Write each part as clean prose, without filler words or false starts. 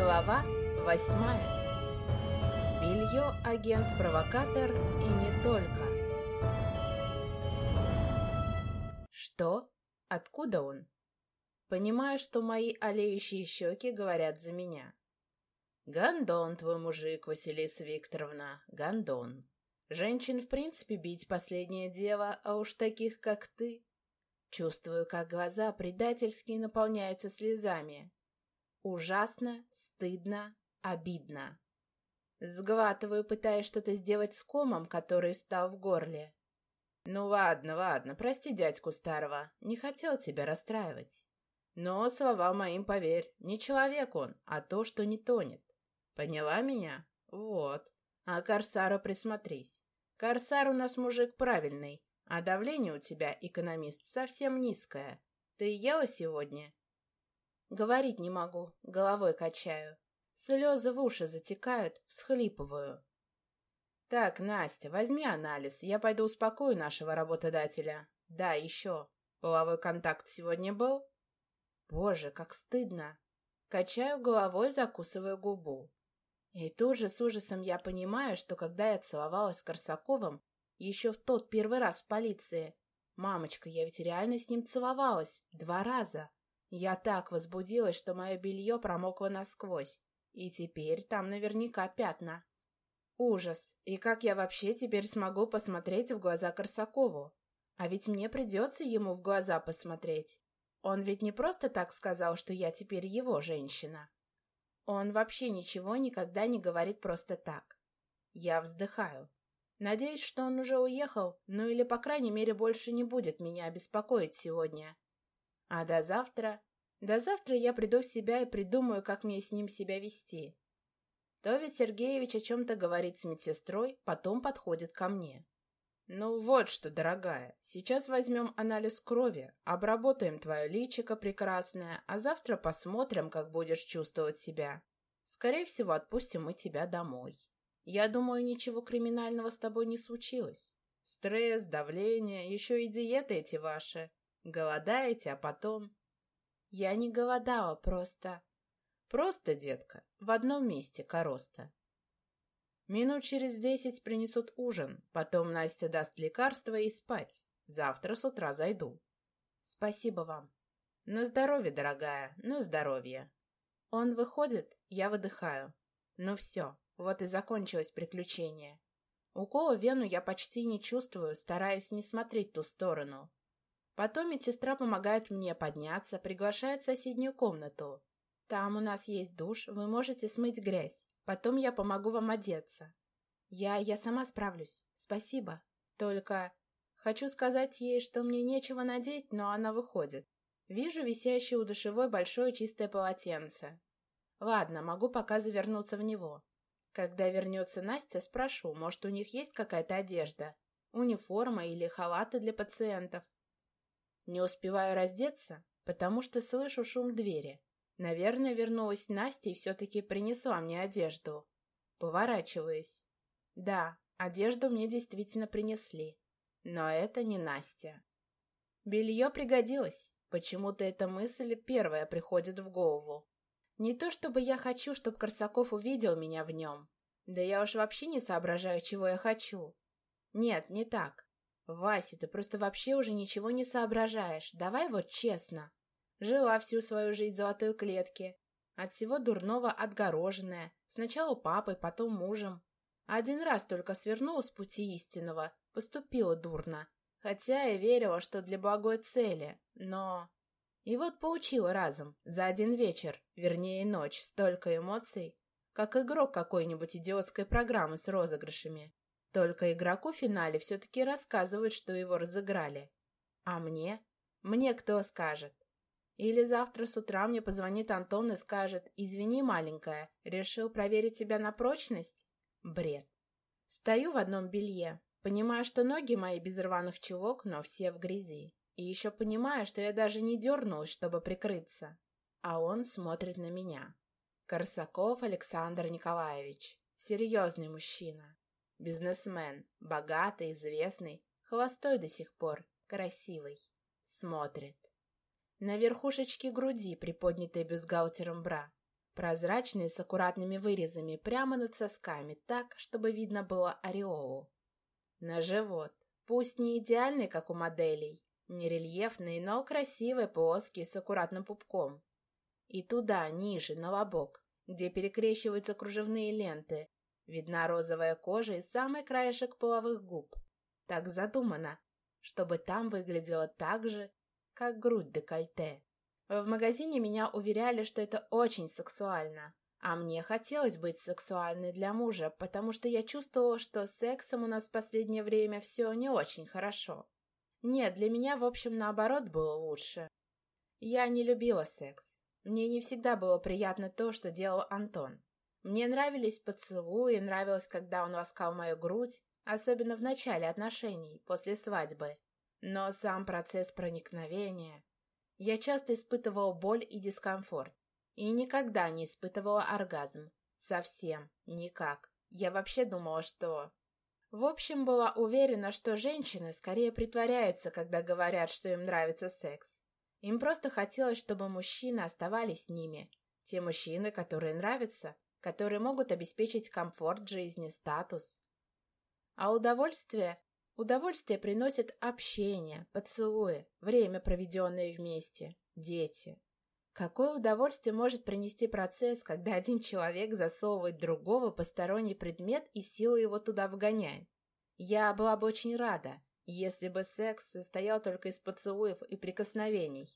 Глава 8. Белье агент-провокатор и не только. Что? Откуда он? Понимаю, что мои олеющие щеки говорят за меня. Гондон твой мужик, Василиса Викторовна, гондон. Женщин в принципе бить последнее дело, а уж таких, как ты. Чувствую, как глаза предательски наполняются слезами. Ужасно, стыдно, обидно. Сглатываю, пытаясь что-то сделать с комом, который встал в горле. Ну ладно, прости дядьку старого, не хотел тебя расстраивать. Но, словам моим поверь, не человек он, а то, что не тонет. Поняла меня? Вот. А к Корсару присмотрись. Корсар у нас мужик правильный, а давление у тебя, экономист, совсем низкое. Ты ела сегодня? Говорить не могу, головой качаю. Слезы в уши затекают, всхлипываю. Так, Настя, возьми анализ, я пойду успокою нашего работодателя. Да, еще. Половой контакт сегодня был? Боже, как стыдно. Качаю головой, закусываю губу. И тут же с ужасом я понимаю, что когда я целовалась с Корсаковым, еще в тот первый раз в полиции, мамочка, я ведь реально с ним целовалась 2 раза. Я так возбудилась, что мое белье промокло насквозь, и теперь там наверняка пятна. Ужас! И как я вообще теперь смогу посмотреть в глаза Корсакову? А ведь мне придется ему в глаза посмотреть. Он ведь не просто так сказал, что я теперь его женщина. Он вообще ничего никогда не говорит просто так. Я вздыхаю. Надеюсь, что он уже уехал, ну или, по крайней мере, больше не будет меня беспокоить сегодня. А до завтра я приду в себя и придумаю, как мне с ним себя вести. Товит Сергеевич о чем-то говорит с медсестрой, потом подходит ко мне. Ну вот что, дорогая, сейчас возьмем анализ крови, обработаем твое личико прекрасное, а завтра посмотрим, как будешь чувствовать себя. Скорее всего, отпустим мы тебя домой. Я думаю, ничего криминального с тобой не случилось. Стресс, давление, еще и диеты эти ваши. Голодаете, а потом... Я не голодала, просто... Просто, детка, в одном месте короста. Минут через 10 принесут ужин, потом Настя даст лекарство и спать. Завтра с утра зайду. Спасибо вам. На здоровье, дорогая, на здоровье. Он выходит, я выдыхаю. Ну все, вот и закончилось приключение. Укола в вену я почти не чувствую, стараюсь не смотреть в ту сторону. Потом медсестра помогает мне подняться, приглашает в соседнюю комнату. Там у нас есть душ, вы можете смыть грязь. Потом я помогу вам одеться. Я сама справлюсь. Спасибо. Только хочу сказать ей, что мне нечего надеть, но она выходит. Вижу висящее у душевой большое чистое полотенце. Ладно, могу пока завернуться в него. Когда вернется Настя, спрошу, может, у них есть какая-то одежда, униформа или халаты для пациентов. Не успеваю раздеться, потому что слышу шум двери. Наверное, вернулась Настя и все-таки принесла мне одежду. Поворачиваюсь. Да, одежду мне действительно принесли. Но это не Настя. Белье пригодилось. Почему-то эта мысль первая приходит в голову. Не то чтобы я хочу, чтобы Корсаков увидел меня в нем. Да я уж вообще не соображаю, чего я хочу. Нет, не так. Вася, ты просто вообще уже ничего не соображаешь. Давай вот честно. Жила всю свою жизнь в золотой клетке. От всего дурного отгороженная. Сначала папой, потом мужем. Один раз только свернула с пути истинного. Поступила дурно. Хотя я верила, что для благой цели. Но... И вот поучила разом. За один вечер, вернее ночь, столько эмоций. Как игрок какой-нибудь идиотской программы с розыгрышами. Только игроку в финале все-таки рассказывают, что его разыграли. А мне? Мне кто скажет? Или завтра с утра мне позвонит Антон и скажет: «Извини, маленькая, решил проверить тебя на прочность?» Бред. Стою в одном белье, понимаю, что ноги мои без рваных чулок, но все в грязи. И еще понимаю, что я даже не дернулась, чтобы прикрыться. А он смотрит на меня. Корсаков Александр Николаевич. Серьезный мужчина. Бизнесмен, богатый, известный, холостой до сих пор, красивый. Смотрит. На верхушечке груди, приподнятой бюстгальтером бра. Прозрачные с аккуратными вырезами прямо над сосками, так, чтобы видно было ореолу. На живот. Пусть не идеальный, как у моделей, не рельефный, но красивый, плоский, с аккуратным пупком. И туда, ниже, на лобок, где перекрещиваются кружевные ленты, видна розовая кожа и самый краешек половых губ. Так задумано, чтобы там выглядело так же, как грудь декольте. В магазине меня уверяли, что это очень сексуально. А мне хотелось быть сексуальной для мужа, потому что я чувствовала, что с сексом у нас в последнее время все не очень хорошо. Нет, для меня, в общем, наоборот было лучше. Я не любила секс. Мне не всегда было приятно то, что делал Антон. Мне нравились поцелуи, нравилось, когда он ласкал мою грудь, особенно в начале отношений, после свадьбы. Но сам процесс проникновения... Я часто испытывала боль и дискомфорт. И никогда не испытывала оргазм. Совсем. Никак. Я вообще думала, что... В общем, была уверена, что женщины скорее притворяются, когда говорят, что им нравится секс. Им просто хотелось, чтобы мужчины оставались с ними. Те мужчины, которые нравятся, которые могут обеспечить комфорт жизни, статус. А удовольствие приносит общение, поцелуи, время, проведенное вместе, дети. Какое удовольствие может принести процесс, когда один человек засовывает в другого посторонний предмет и силой его туда вгоняет? Я была бы очень рада, если бы секс состоял только из поцелуев и прикосновений.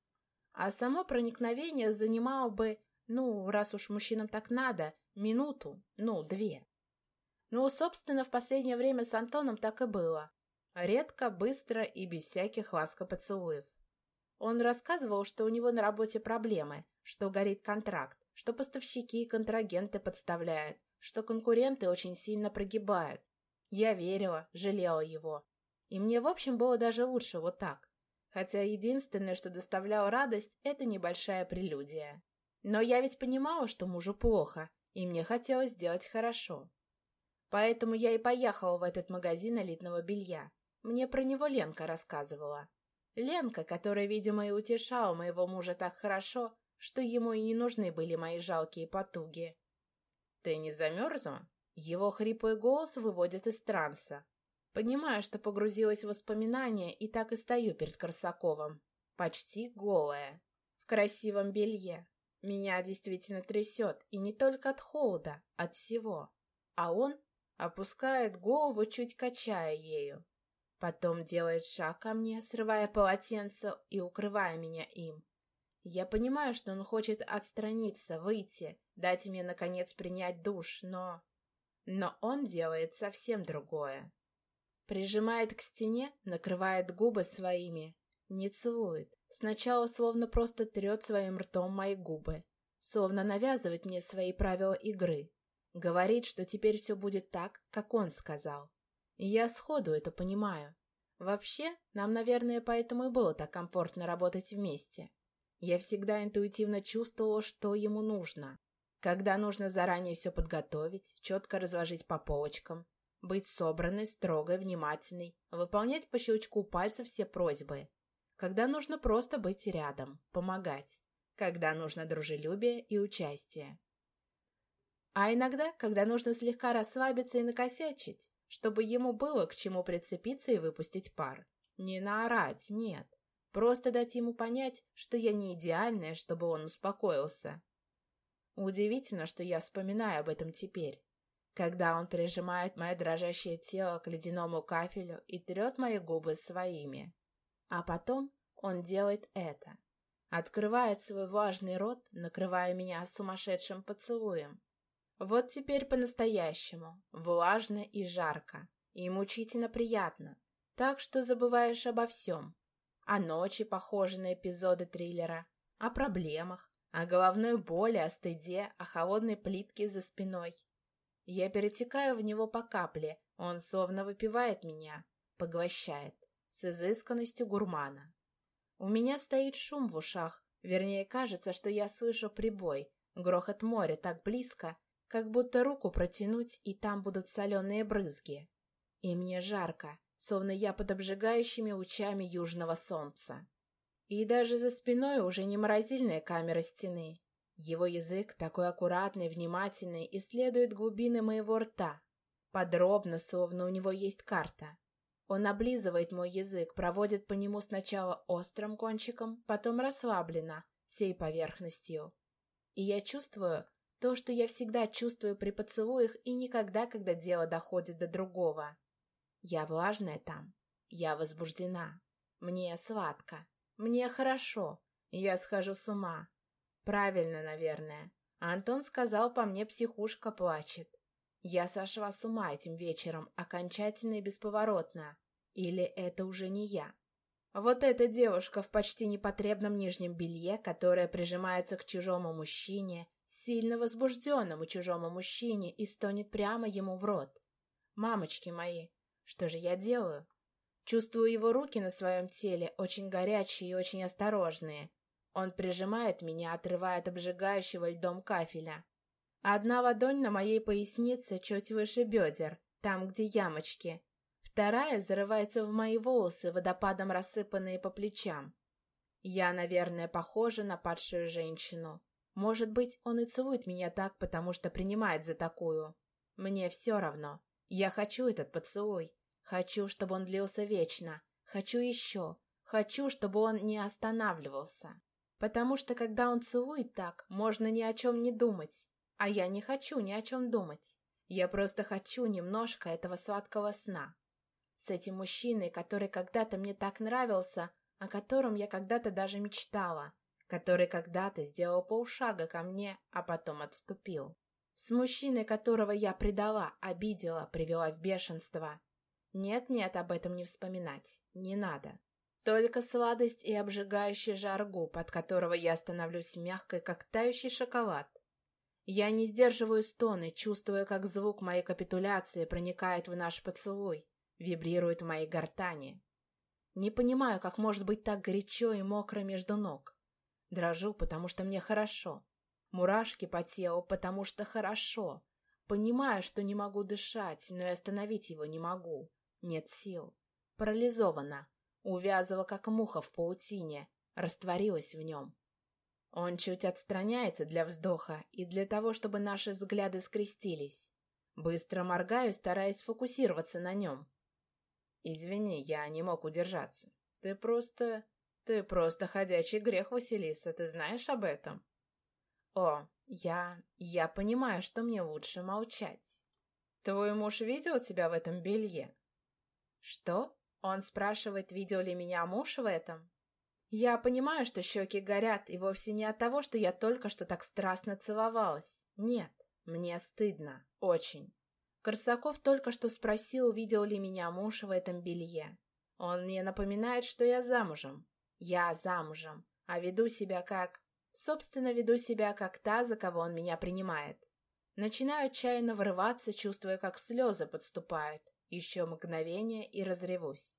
А само проникновение занимало бы, раз уж мужчинам так надо, минуту, 2. Собственно, в последнее время с Антоном так и было. Редко, быстро и без всяких ласко-поцелуев. Он рассказывал, что у него на работе проблемы, что горит контракт, что поставщики и контрагенты подставляют, что конкуренты очень сильно прогибают. Я верила, жалела его. И мне, в общем, было даже лучше вот так. Хотя единственное, что доставляло радость, это небольшая прелюдия. Но я ведь понимала, что мужу плохо, и мне хотелось сделать хорошо. Поэтому я и поехала в этот магазин элитного белья. Мне про него Ленка рассказывала. Ленка, которая, видимо, и утешала моего мужа так хорошо, что ему и не нужны были мои жалкие потуги. «Ты не замерзла?» Его хриплый голос выводит из транса. Понимаю, что погрузилась в воспоминания, и так и стою перед Корсаковым. Почти голая. В красивом белье. Меня действительно трясет, и не только от холода, от всего. А он опускает голову, чуть качая ею. Потом делает шаг ко мне, срывая полотенце и укрывая меня им. Я понимаю, что он хочет отстраниться, выйти, дать мне, наконец, принять душ, но он делает совсем другое. Прижимает к стене, накрывает губы своими, не целует. Сначала словно просто трет своим ртом мои губы, словно навязывает мне свои правила игры. Говорит, что теперь все будет так, как он сказал. И я сходу это понимаю. Вообще, нам, наверное, поэтому и было так комфортно работать вместе. Я всегда интуитивно чувствовала, что ему нужно. Когда нужно заранее все подготовить, четко разложить по полочкам, быть собранной, строгой, внимательной, выполнять по щелчку пальцев все просьбы. Когда нужно просто быть рядом, помогать. Когда нужно дружелюбие и участие. А иногда, когда нужно слегка расслабиться и накосячить, чтобы ему было к чему прицепиться и выпустить пар. Не наорать, нет. Просто дать ему понять, что я не идеальная, чтобы он успокоился. Удивительно, что я вспоминаю об этом теперь, когда он прижимает мое дрожащее тело к ледяному кафелю и трет мои губы своими. А потом он делает это. Открывает свой влажный рот, накрывая меня сумасшедшим поцелуем. Вот теперь по-настоящему, влажно и жарко, и мучительно приятно, так что забываешь обо всем. О ночи, похожей на эпизоды триллера, о проблемах, о головной боли, о стыде, о холодной плитке за спиной. Я перетекаю в него по капле, он словно выпивает меня, поглощает, с изысканностью гурмана. У меня стоит шум в ушах, вернее, кажется, что я слышу прибой, грохот моря так близко, как будто руку протянуть, и там будут соленые брызги. И мне жарко, словно я под обжигающими лучами южного солнца. И даже за спиной уже не морозильная камера стены. Его язык такой аккуратный, внимательный, исследует глубины моего рта. Подробно, словно у него есть карта. Он облизывает мой язык, проводит по нему сначала острым кончиком, потом расслабленно, всей поверхностью. И я чувствую то, что я всегда чувствую при поцелуях и никогда, когда дело доходит до другого. Я влажная там, я возбуждена, мне сладко, мне хорошо, я схожу с ума. Правильно, наверное. Антон сказал, по мне психушка плачет. Я сошла с ума этим вечером, окончательно и бесповоротно. Или это уже не я? Вот эта девушка в почти непотребном нижнем белье, которая прижимается к чужому мужчине, сильно возбужденному чужому мужчине, и стонет прямо ему в рот. Мамочки мои, что же я делаю? Чувствую его руки на своем теле, очень горячие и очень осторожные. Он прижимает меня, отрывая от обжигающего льдом кафеля. Одна ладонь на моей пояснице чуть выше бедер, там, где ямочки. Вторая зарывается в мои волосы, водопадом рассыпанные по плечам. Я, наверное, похожа на падшую женщину. Может быть, он и целует меня так, потому что принимает за такую. Мне все равно. Я хочу этот поцелуй. Хочу, чтобы он длился вечно. Хочу еще. Хочу, чтобы он не останавливался. Потому что, когда он целует так, можно ни о чем не думать. А я не хочу ни о чем думать. Я просто хочу немножко этого сладкого сна. С этим мужчиной, который когда-то мне так нравился, о котором я когда-то даже мечтала, который когда-то сделал полшага ко мне, а потом отступил. С мужчиной, которого я предала, обидела, привела в бешенство. Нет-нет, об этом не вспоминать. Не надо. Только сладость и обжигающий жар губ, от которого я становлюсь мягкой, как тающий шоколад. Я не сдерживаю стоны, чувствуя, как звук моей капитуляции проникает в наш поцелуй, вибрирует в моей гортани. Не понимаю, как может быть так горячо и мокро между ног. Дрожу, потому что мне хорошо. Мурашки по телу, потому что хорошо. Понимаю, что не могу дышать, но и остановить его не могу. Нет сил. Парализована. Увязла, как муха в паутине, растворилась в нем. Он чуть отстраняется для вздоха и для того, чтобы наши взгляды скрестились. Быстро моргаю, стараясь сфокусироваться на нем. «Извини, я не мог удержаться. Ты просто ходячий грех, Василиса, ты знаешь об этом?» «О, я понимаю, что мне лучше молчать. Твой муж видел тебя в этом белье?» «Что?» Он спрашивает, видел ли меня муж в этом. Я понимаю, что щеки горят, и вовсе не от того, что я только что так страстно целовалась. Нет, мне стыдно. Очень. Корсаков только что спросил, видел ли меня муж в этом белье. Он мне напоминает, что я замужем. Я замужем, а веду себя как... Собственно, веду себя как та, за кого он меня принимает. Начинаю отчаянно вырываться, чувствуя, как слезы подступают. Еще мгновение и разревусь.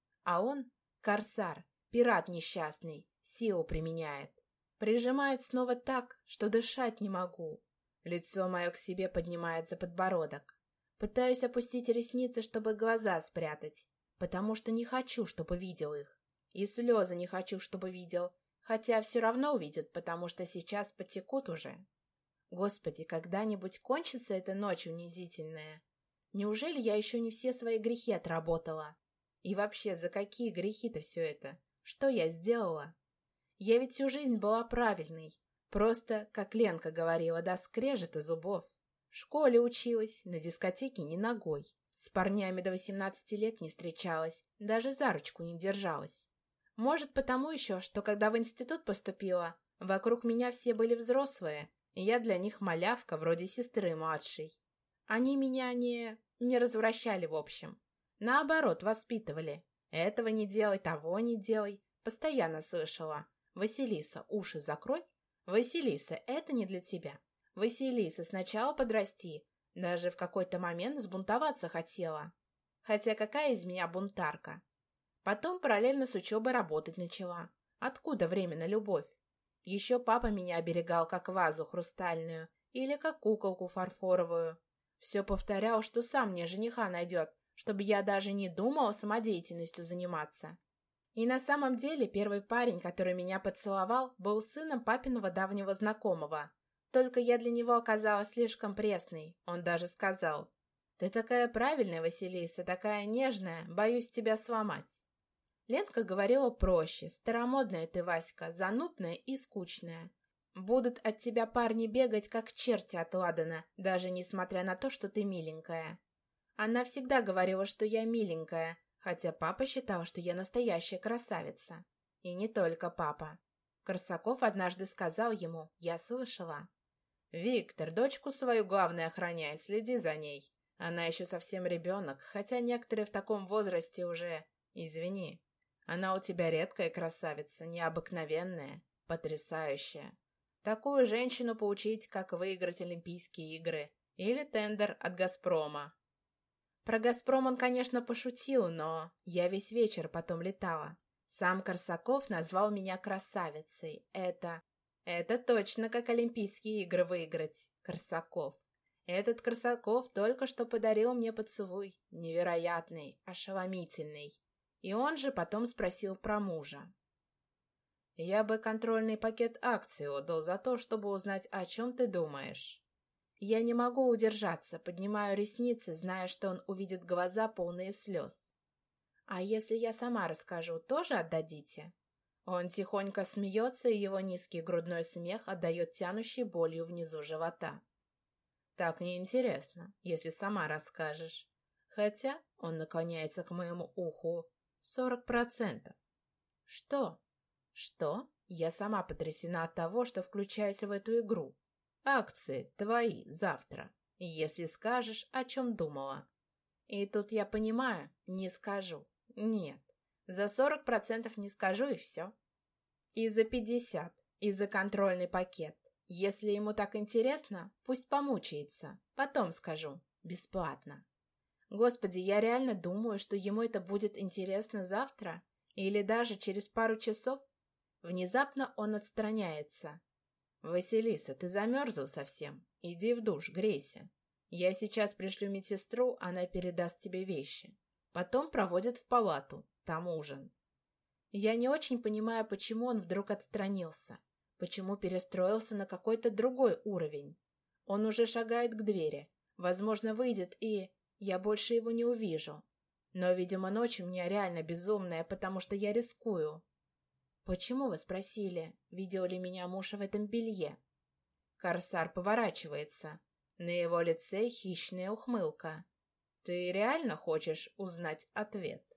А он, корсар, пират несчастный, силу применяет. Прижимает снова так, что дышать не могу. Лицо мое к себе поднимает за подбородок. Пытаюсь опустить ресницы, чтобы глаза спрятать, потому что не хочу, чтобы видел их. И слезы не хочу, чтобы видел, хотя все равно увидит, потому что сейчас потекут уже. Господи, когда-нибудь кончится эта ночь унизительная? Неужели я еще не все свои грехи отработала? И вообще, за какие грехи-то все это? Что я сделала? Я ведь всю жизнь была правильной. Просто, как Ленка говорила, до скрежета зубов. В школе училась, на дискотеке ни ногой. С парнями до 18 лет не встречалась, даже за ручку не держалась. Может, потому еще, что когда в институт поступила, вокруг меня все были взрослые, и я для них малявка, вроде сестры младшей. Они меня не развращали в общем. Наоборот, воспитывали. Этого не делай, того не делай. Постоянно слышала. «Василиса, уши закрой. Василиса, это не для тебя. Василиса, сначала подрасти». Даже в какой-то момент взбунтоваться хотела. Хотя какая из меня бунтарка? Потом параллельно с учебой работать начала. Откуда время на любовь? Еще папа меня оберегал как вазу хрустальную или как куколку фарфоровую. Все повторял, что сам мне жениха найдет, чтобы я даже не думала самодеятельностью заниматься. И на самом деле первый парень, который меня поцеловал, был сыном папиного давнего знакомого. Только я для него оказалась слишком пресной. Он даже сказал: «Ты такая правильная, Василиса, такая нежная, боюсь тебя сломать». Ленка говорила проще: «Старомодная ты, Васька, занудная и скучная. Будут от тебя парни бегать, как черти от ладана, даже несмотря на то, что ты миленькая». Она всегда говорила, что я миленькая, хотя папа считал, что я настоящая красавица. И не только папа. Корсаков однажды сказал ему, я слышала: «Виктор, дочку свою главное охраняй, следи за ней. Она еще совсем ребенок, хотя некоторые в таком возрасте уже... Извини. Она у тебя редкая красавица, необыкновенная, потрясающая. Такую женщину поучить, как выиграть Олимпийские игры или тендер от «Газпрома». Про «Газпром» он, конечно, пошутил, но я весь вечер потом летала. Сам Корсаков назвал меня красавицей. Это точно как Олимпийские игры выиграть, Корсаков. Этот Корсаков только что подарил мне поцелуй. Невероятный, ошеломительный. И он же потом спросил про мужа. Я бы контрольный пакет акций отдал за то, чтобы узнать, о чем ты думаешь. Я не могу удержаться, поднимаю ресницы, зная, что он увидит глаза, полные слез. А если я сама расскажу, тоже отдадите? Он тихонько смеется, и его низкий грудной смех отдает тянущей болью внизу живота. Так неинтересно, если сама расскажешь. Хотя он наклоняется к моему уху. 40%. Что? Что? Я сама потрясена от того, что включаюсь в эту игру. Акции твои завтра, если скажешь, о чем думала. И тут я понимаю, не скажу. Нет, за 40% не скажу, и все. И за 50, и за контрольный пакет. Если ему так интересно, пусть помучается. Потом скажу. Бесплатно. Господи, я реально думаю, что ему это будет интересно завтра или даже через пару часов. Внезапно он отстраняется. «Василиса, ты замерзла совсем? Иди в душ, грейся. Я сейчас пришлю медсестру, она передаст тебе вещи. Потом проводят в палату, там ужин». Я не очень понимаю, почему он вдруг отстранился, почему перестроился на какой-то другой уровень. Он уже шагает к двери, возможно, выйдет, и я больше его не увижу. Но, видимо, ночь у меня реально безумная, потому что я рискую. «Почему вы спросили, видел ли меня муж в этом белье?» Корсар поворачивается. На его лице хищная ухмылка. «Ты реально хочешь узнать ответ?»